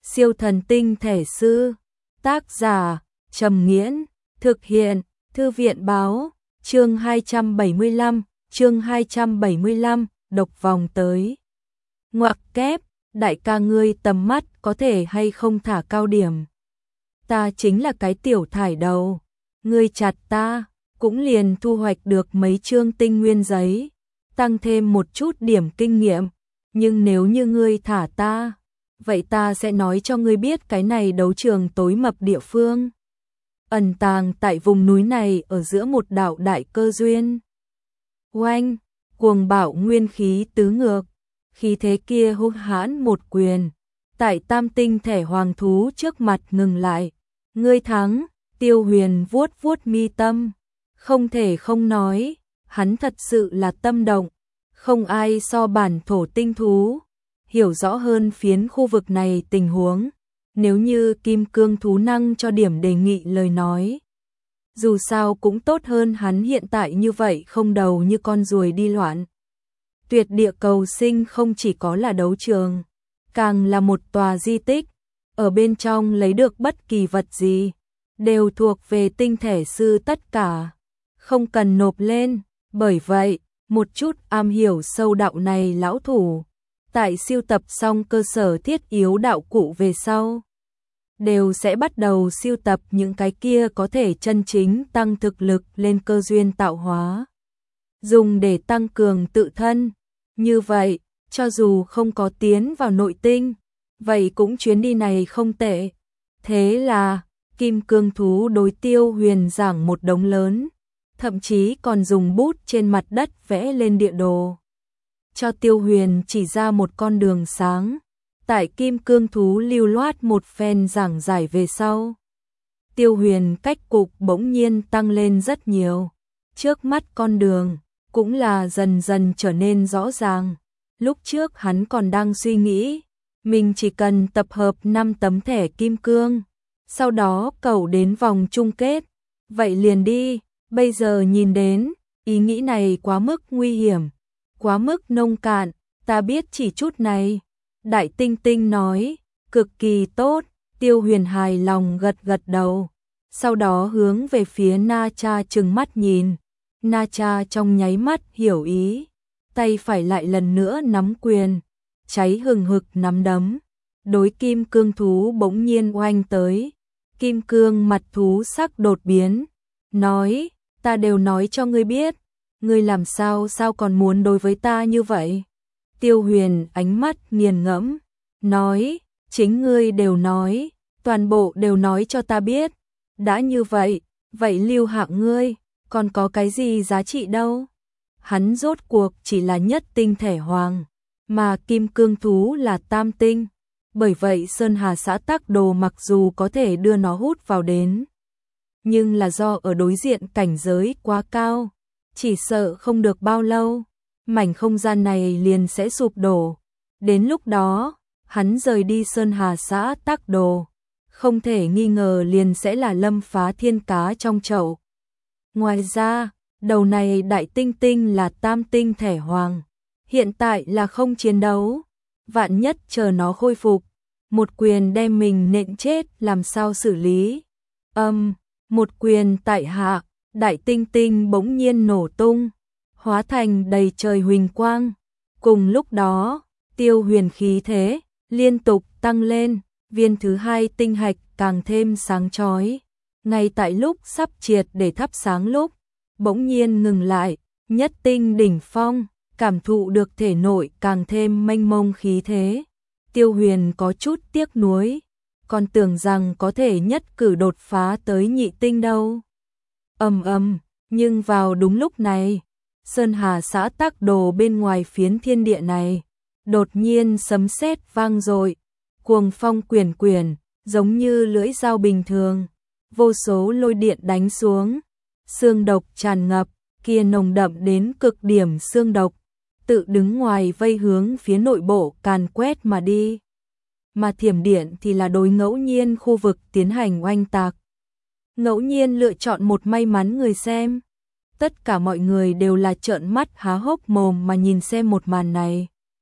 Siêu thần tinh thể sư. Tác giả Trầm Nghiễn. Thực hiện Thư viện báo. Chương 275, độc vòng tới. Ngoặc kép, đại ca ngươi tầm mắt có thể hay không thả cao điểm. Ta chính là cái tiểu thải đầu, ngươi chặt ta, cũng liền thu hoạch được mấy chương tinh nguyên giấy, tăng thêm một chút điểm kinh nghiệm, nhưng nếu như ngươi thả ta, vậy ta sẽ nói cho ngươi biết cái này đấu trường tối mập địa phương. Ẩn tàng tại vùng núi này ở giữa một đạo đại cơ duyên. Oanh, cuồng bạo nguyên khí tứ ngược, khí thế kia hung hãn một quyền, tại tam tinh thể hoàng thú trước mặt ngừng lại. Ngươi thắng. Tiêu Huyền vuốt vuốt mi tâm, không thể không nói, hắn thật sự là tâm động, không ai so bản thổ tinh thú, hiểu rõ hơn phiến khu vực này tình huống, nếu như kim cương thú năng cho điểm đề nghị lời nói. Dù sao cũng tốt hơn hắn hiện tại như vậy không đầu như con ruồi đi loạn. Tuyệt địa cầu sinh không chỉ có là đấu trường, càng là một tòa di tích, ở bên trong lấy được bất kỳ vật gì đều thuộc về tinh thể sư tất cả, không cần nộp lên, bởi vậy, một chút am hiểu sâu đạo này lão thủ, tại siêu tập xong cơ sở thiết yếu đạo cụ về sau, đều sẽ bắt đầu siêu tập những cái kia có thể chân chính tăng thực lực lên cơ duyên tạo hóa, dùng để tăng cường tự thân, như vậy, cho dù không có tiến vào nội tinh, vậy cũng chuyến đi này không tệ. Thế là kim cương thú đối Tiêu Huyền giảng một đống lớn, thậm chí còn dùng bút trên mặt đất vẽ lên địa đồ. Cho Tiêu Huyền chỉ ra một con đường sáng, tại kim cương thú lưu loát một phen giảng giải về sau. Tiêu Huyền cách cục bỗng nhiên tăng lên rất nhiều, trước mắt con đường cũng là dần dần trở nên rõ ràng. Lúc trước hắn còn đang suy nghĩ, mình chỉ cần tập hợp 5 tấm thẻ kim cương, sau đó cầu đến vòng chung kết, vậy liền đi, bây giờ nhìn đến, ý nghĩ này quá mức nguy hiểm, quá mức nông cạn, ta biết chỉ chút này. Đại Tinh Tinh nói, cực kỳ tốt, Tiêu Huyền hài lòng gật gật đầu, sau đó hướng về phía Na Cha trừng mắt nhìn, Na Cha trong nháy mắt hiểu ý, tay phải lại lần nữa nắm quyền, cháy hừng hực nắm đấm, đối kim cương thú bỗng nhiên oanh tới. Kim cương mặt thú sắc đột biến, nói, ta đều nói cho ngươi biết, ngươi làm sao còn muốn đối với ta như vậy? Tiêu Huyền ánh mắt nghiền ngẫm, nói, chính ngươi đều nói, toàn bộ đều nói cho ta biết, đã như vậy, vậy lưu hạng ngươi, còn có cái gì giá trị đâu? Hắn rốt cuộc chỉ là nhất tinh thể hoàng, mà kim cương thú là tam tinh. Bởi vậy Sơn Hà xã Tắc Đồ mặc dù có thể đưa nó hút vào đến, nhưng là do ở đối diện cảnh giới quá cao, chỉ sợ không được bao lâu, mảnh không gian này liền sẽ sụp đổ. Đến lúc đó, hắn rời đi Sơn Hà xã Tắc Đồ, không thể nghi ngờ liền sẽ là lâm phá thiên cá trong chậu. Ngoài ra, đầu này Đại Tinh Tinh là tam tinh thể hoàng, hiện tại là không chiến đấu. Vạn nhất chờ nó khôi phục, một quyền đem mình nện chết làm sao xử lý? Một quyền tại hạ, Đại Tinh Tinh bỗng nhiên nổ tung, hóa thành đầy trời huỳnh quang. Cùng lúc đó, Tiêu Huyền khí thế liên tục tăng lên, viên thứ hai tinh hạch càng thêm sáng chói. Ngay tại lúc sắp triệt để thắp sáng lúc, bỗng nhiên ngừng lại, nhất tinh đỉnh phong. Cảm thụ được thể nội càng thêm mênh mông khí thế, Tiêu Huyền có chút tiếc nuối, còn tưởng rằng có thể nhất cử đột phá tới nhị tinh đâu. Nhưng vào đúng lúc này, Sơn Hà xã Tắc Đồ bên ngoài phiến thiên địa này, đột nhiên sấm sét vang dội, cuồng phong quyển quyển, giống như lưỡi dao bình thường, vô số lôi điện đánh xuống, xương độc tràn ngập, kia nồng đậm đến cực điểm xương độc, tự đứng ngoài vây hướng phía nội bộ càn quét mà đi. Mà thiểm điện thì là đối ngẫu nhiên khu vực tiến hành oanh tạc. Ngẫu nhiên lựa chọn một may mắn người xem. Tất cả mọi người đều là trợn mắt há hốc mồm mà nhìn xem một màn này.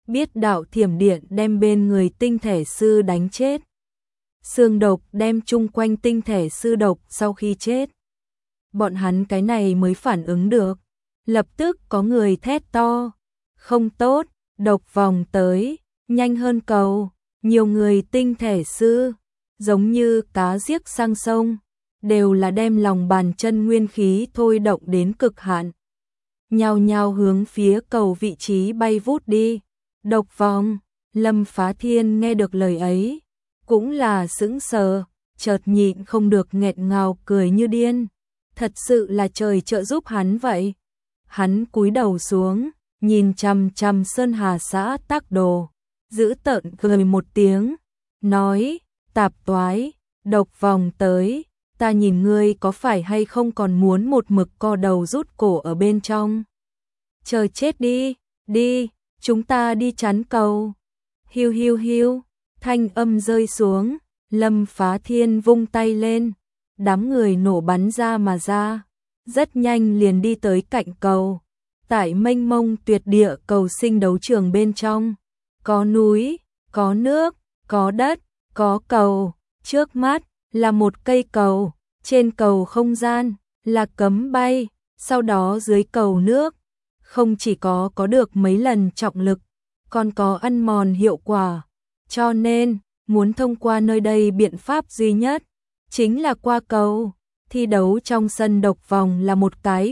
biết đạo thiểm điện đem bên người tinh thể sư đánh chết. Xương độc đem chung quanh tinh thể sư độc sau khi chết. Bọn hắn cái này mới phản ứng được. Lập tức có người thét to. Không tốt, độc vòng tới, nhanh hơn cầu. Nhiều người tinh thể sư, giống như cá giết sang sông, đều là đem lòng bàn chân nguyên khí thôi động đến cực hạn. Nhao nhao hướng phía cầu vị trí bay vút đi. Độc vòng, Lâm Phá Thiên nghe được lời ấy, cũng là sững sờ, chợt nhịn không được nghẹn ngào cười như điên. Thật sự là trời trợ giúp hắn vậy. Hắn cúi đầu xuống, nhìn chằm chằm Sơn Hà xã Tắc Đồ, giữ tợn cười một tiếng, nói, tạp toái, độc vòng tới, ta nhìn ngươi có phải hay không còn muốn một mực co đầu rút cổ ở bên trong. Chờ chết đi, đi, chúng ta đi chắn cầu. Hiu hiu hiu, thanh âm rơi xuống, Lâm Phá Thiên vung tay lên, đám người nổ bắn ra mà ra, rất nhanh liền đi tới cạnh cầu. Tại mênh mông tuyệt địa cầu sinh đấu trường bên trong, có núi, có nước, có đất, có cầu, trước mắt là một cây cầu, trên cầu không gian là cấm bay, sau đó dưới cầu nước không chỉ có được mấy lần trọng lực, còn có ăn mòn hiệu quả, cho nên muốn thông qua nơi đây biện pháp duy nhất chính là qua cầu. Thi đấu trong sân độc vòng là một cái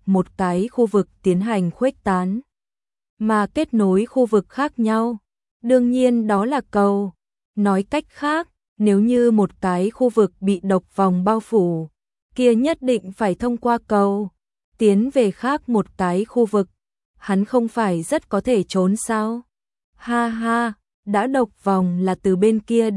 khu vực tiến hành khuếch tán, mà kết nối khu vực khác nhau, đương nhiên đó là cầu. Nói cách khác, nếu như một cái khu vực bị độc vòng bao phủ, kia nhất định phải thông qua cầu, tiến về khác một cái khu vực. Hắn không phải rất có thể trốn sao? Ha ha, đã độc vòng là từ bên kia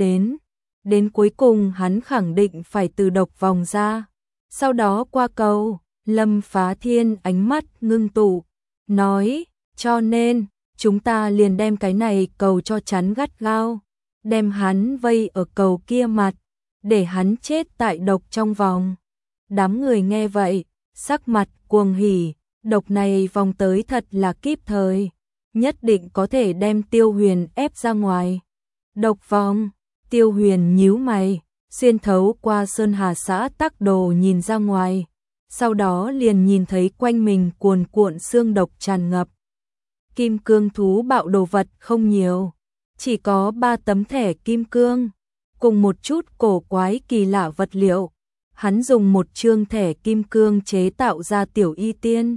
đến cuối cùng hắn khẳng định phải từ độc vòng ra, sau đó qua cầu. Lâm Phá Thiên ánh mắt ngưng tụ, nói, cho nên chúng ta liền đem cái này cầu cho chắn gắt gao, đem hắn vây ở cầu kia mặt, để hắn chết tại độc trong vòng. Đám người nghe vậy, sắc mặt cuồng hỉ, độc này vòng tới thật là kíp thời, nhất định có thể đem Tiêu Huyền ép ra ngoài. Độc vòng, Tiêu Huyền nhíu mày, xuyên thấu qua Sơn Hà xã Tắc Đồ nhìn ra ngoài, sau đó liền nhìn thấy quanh mình cuồn cuộn xương độc tràn ngập. Kim cương thú bạo đồ vật không nhiều, chỉ có 3 tấm thẻ kim cương, cùng một chút cổ quái kỳ lạ vật liệu. Hắn dùng một chương thẻ kim cương chế tạo ra tiểu y tiên.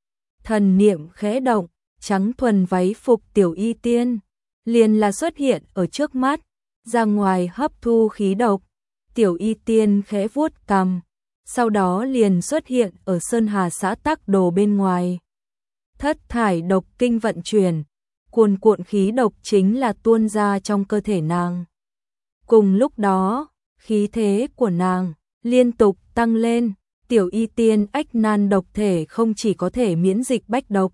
Thần niệm khẽ động, trắng thuần váy phục tiểu y tiên liền là xuất hiện ở trước mắt, ra ngoài hấp thu khí độc. Tiểu y tiên khẽ vuốt cằm, sau đó liền xuất hiện ở Sơn Hà xã Tắc Đồ bên ngoài. Thất thải độc kinh vận chuyển, cuồn cuộn khí độc chính là tuôn ra trong cơ thể nàng. Cùng lúc đó, khí thế của nàng liên tục tăng lên, tiểu y tiên ách nan độc thể không chỉ có thể miễn dịch bách độc,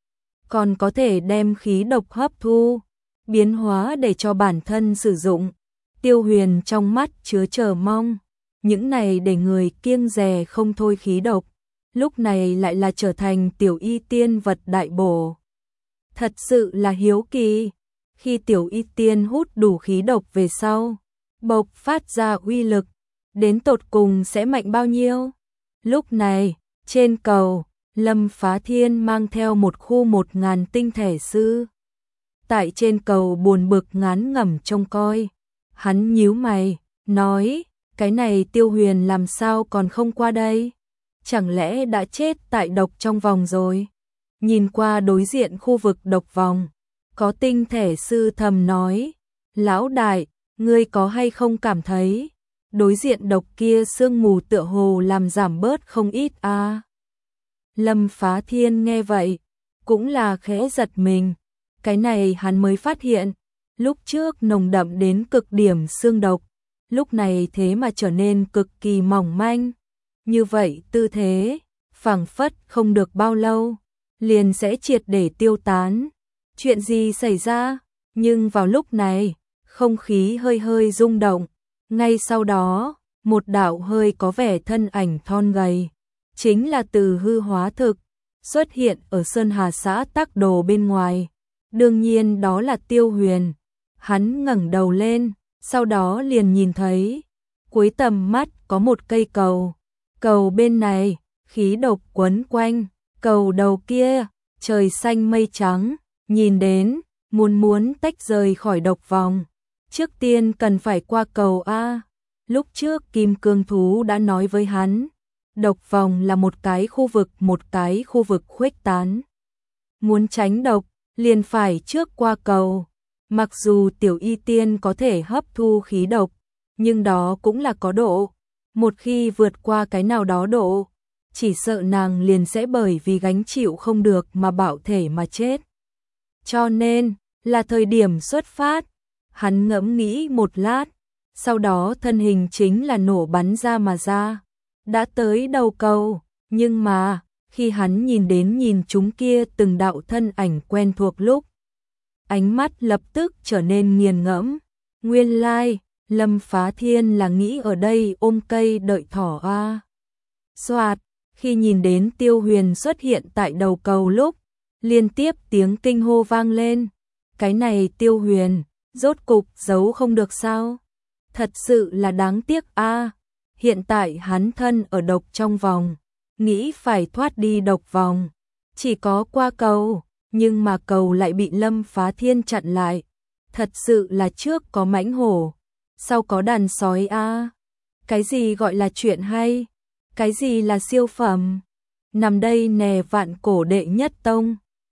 còn có thể đem khí độc hấp thu, biến hóa để cho bản thân sử dụng. Tiêu Huyền trong mắt chứa chờ mong, những này để người kiêng dè không thôi khí độc, lúc này lại là trở thành tiểu y tiên vật đại bổ. Thật sự là hiếu kỳ, khi tiểu y tiên hút đủ khí độc về sau, bộc phát ra uy lực, đến tột cùng sẽ mạnh bao nhiêu? Lúc này, trên cầu, Lâm Phá Thiên mang theo một khu 1000 tinh thể sư. Tại trên cầu buồn bực ngán ngẩm trông coi, hắn nhíu mày, nói, cái này Tiêu Huyền làm sao còn không qua đây? Chẳng lẽ đã chết tại độc trong vòng rồi? Nhìn qua đối diện khu vực độc vòng, có tinh thể sư thầm nói, lão đại, ngươi có hay không cảm thấy đối diện độc kia sương mù tựa hồ làm giảm bớt không ít à? Lâm Phá Thiên nghe vậy, cũng là khẽ giật mình, cái này hắn mới phát hiện, lúc trước nồng đậm đến cực điểm xương độc, lúc này thế mà trở nên cực kỳ mỏng manh. Như vậy tư thế, phảng phất không được bao lâu, liền sẽ triệt để tiêu tán. Chuyện gì xảy ra? Nhưng vào lúc này, không khí hơi hơi rung động. Ngay sau đó, một đạo hơi có vẻ thân ảnh thon gầy, chính là Từ Hư hóa thực, xuất hiện ở Sơn Hà xã Tắc Đồ bên ngoài. đương nhiên đó là Tiêu Huyền. Hắn ngẩng đầu lên, sau đó liền nhìn thấy, cuối tầm mắt có một cây cầu. Cầu bên này, khí độc quấn quanh, cầu đầu kia, trời xanh mây trắng, nhìn đến, muốn tách rời khỏi độc vòng. Trước tiên cần phải qua cầu A. Lúc trước Kim Cương Thú đã nói với hắn, độc vòng là một cái khu vực khuếch tán. Muốn tránh độc, liền phải trước qua cầu. Mặc dù Tiểu Y Tiên có thể hấp thu khí độc, nhưng đó cũng là có độ. Một khi vượt qua cái nào đó độ, chỉ sợ nàng liền sẽ bởi vì gánh chịu không được mà bạo thể mà chết. Cho nên, là thời điểm xuất phát. Hắn ngẫm nghĩ một lát, sau đó thân hình chính là nổ bắn ra mà ra. Đã tới đầu cầu, nhưng mà, khi hắn nhìn chúng kia từng đạo thân ảnh quen thuộc lúc, ánh mắt lập tức trở nên nghiền ngẫm. Nguyên lai, Lâm Phá Thiên là nghĩ ở đây ôm cây đợi thỏ a. Soạt, khi nhìn đến Tiêu Huyền xuất hiện tại đầu cầu lúc, liên tiếp tiếng kinh hô vang lên. Cái này Tiêu Huyền, rốt cục giấu không được sao? Thật sự là đáng tiếc a. Hiện tại hắn thân ở độc trong vòng, nghĩ phải thoát đi độc vòng, chỉ có qua cầu, nhưng mà cầu lại bị Lâm Phá Thiên chặn lại. Thật sự là trước có mãnh hổ, sau có đàn sói a. Cái gì gọi là chuyện hay? Cái gì là siêu phẩm? Nằm đây nè vạn cổ đệ nhất tông.